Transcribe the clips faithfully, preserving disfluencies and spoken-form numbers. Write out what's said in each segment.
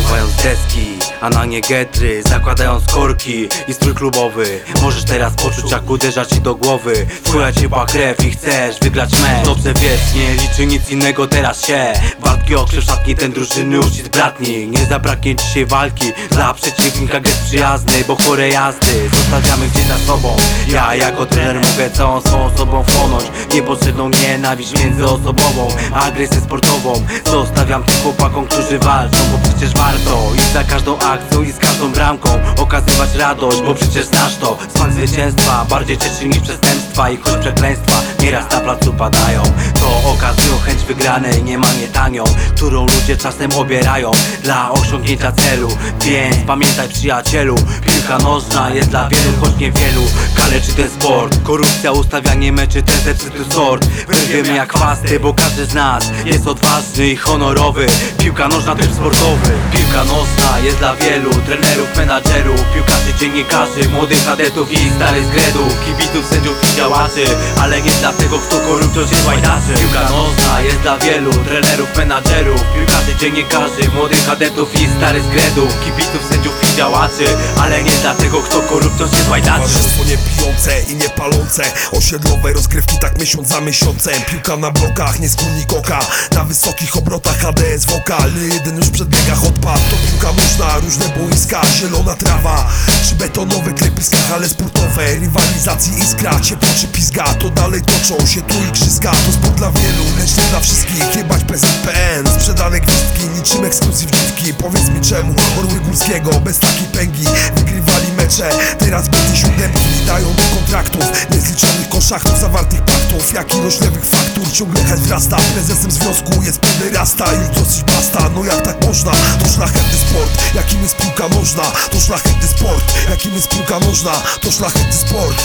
Używając deski, a na nie getry, zakładając korki i strój klubowy. Możesz teraz poczuć, jak uderza ci do głowy. Wchłania ciepła krew i chcesz wygrać mecz. Dobrze wiesz, nie liczy nic innego teraz się. Walki okrzyw szatni, ten drużyny uścisk bratni. Nie zabraknie dzisiaj walki, dla przeciwnika gest przyjazny, bo chore jazdy zostawiamy gdzieś za sobą. Ja jako trener mogę całą swą osobą wchłonąć niepotrzebną nienawiść międzyosobową, agresję sportową. Zostawiam tym chłopakom, którzy walczą, bo przecież warto iść za każdą akcją i z każdą bramką okazywać radość, bo przecież znasz to. Smak zwycięstwa bardziej cieszy niż przestępstwa i choć przekleństwa nieraz na placu padają, to okazują chęć wygranej, nie ma nie tanią, którą ludzie czasem obierają dla osiągnięcia celu. Więc pamiętaj, przyjacielu, piłka nożna jest dla wielu, choć niewielu kaleczy ten sport. Korupcja, ustawianie meczy, ten zepsuty sort. Wyrwiemy jak chwasty, bo każdy z nas jest odważny i honorowy. Piłka nożna tryb sportowy. Piłka nożna jest dla wielu trenerów, menadżerów, piłkarzy, dziennikarzy, młodych kadetów i starych zgredów, kibiców, sędziów i działaczy, ale nie dla tego, kto korupcją się łajdaczy. Piłka nożna jest dla wielu trenerów, menadżerów, piłkarzy, dziennikarzy, młodych kadetów i starych zgredów, kibiców, sędziów i działaczy, ale nie dla tego, kto korupcją się łajdaczy. Towarzystwo nie pijące i nie palące, osiedlowe rozgrywki tak miesiąc za miesiącem. Piłka na blokach, nie skórnik oka, na wysokich obrotach H D S wokalny, jeden już przed biegach odpadł. To piłka nożna, różne boiska, zielona trawa czy betonowe klepiska, hale sportowe, rywalizacji iskra, ciepło czy pizga, to dalej toczą się tu igrzyska. To sport dla wielu, lecz nie dla wszystkich. Jebać P Z P N, sprzedane gwizdki, niczym ekskluzywniówki. Powiedz mi czemu Orły Górskiego bez takiej pęgi wygrywali mecze, teraz bez siódemki dają do kontraktów niezliczonych koszachtów, zawartych paktów, jak ilość lewych faktur. Ciągle hajs wzrasta, prezesem związku jest pederasta. Już dosyć basta, no jak tak można? To szlachetny sport, jakim jest piłka nożna. To szlachetny sport, jakim jest piłka nożna. To szlachetny sport.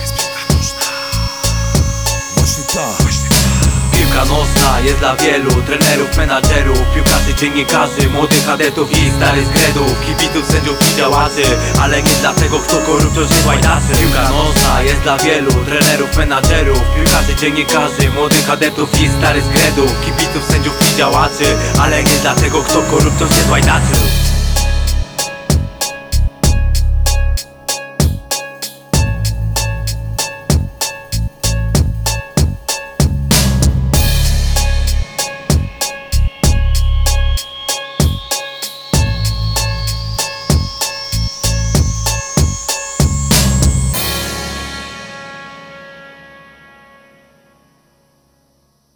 Właśnie tak. Piłka nożna jest dla wielu trenerów, menadżerów, piłkarzy, dziennikarzy, młodych kadetów i starych zgredów, kibiców, sędziów i działaczy, ale nie dla tego, kto korupcją się łajdaczy. Piłka nożna jest dla wielu trenerów, menadżerów, piłkarzy, dziennikarzy, młodych kadetów i starych zgredów, kibiców, sędziów i działaczy, ale nie dla tego, kto korupcją się łajdaczy.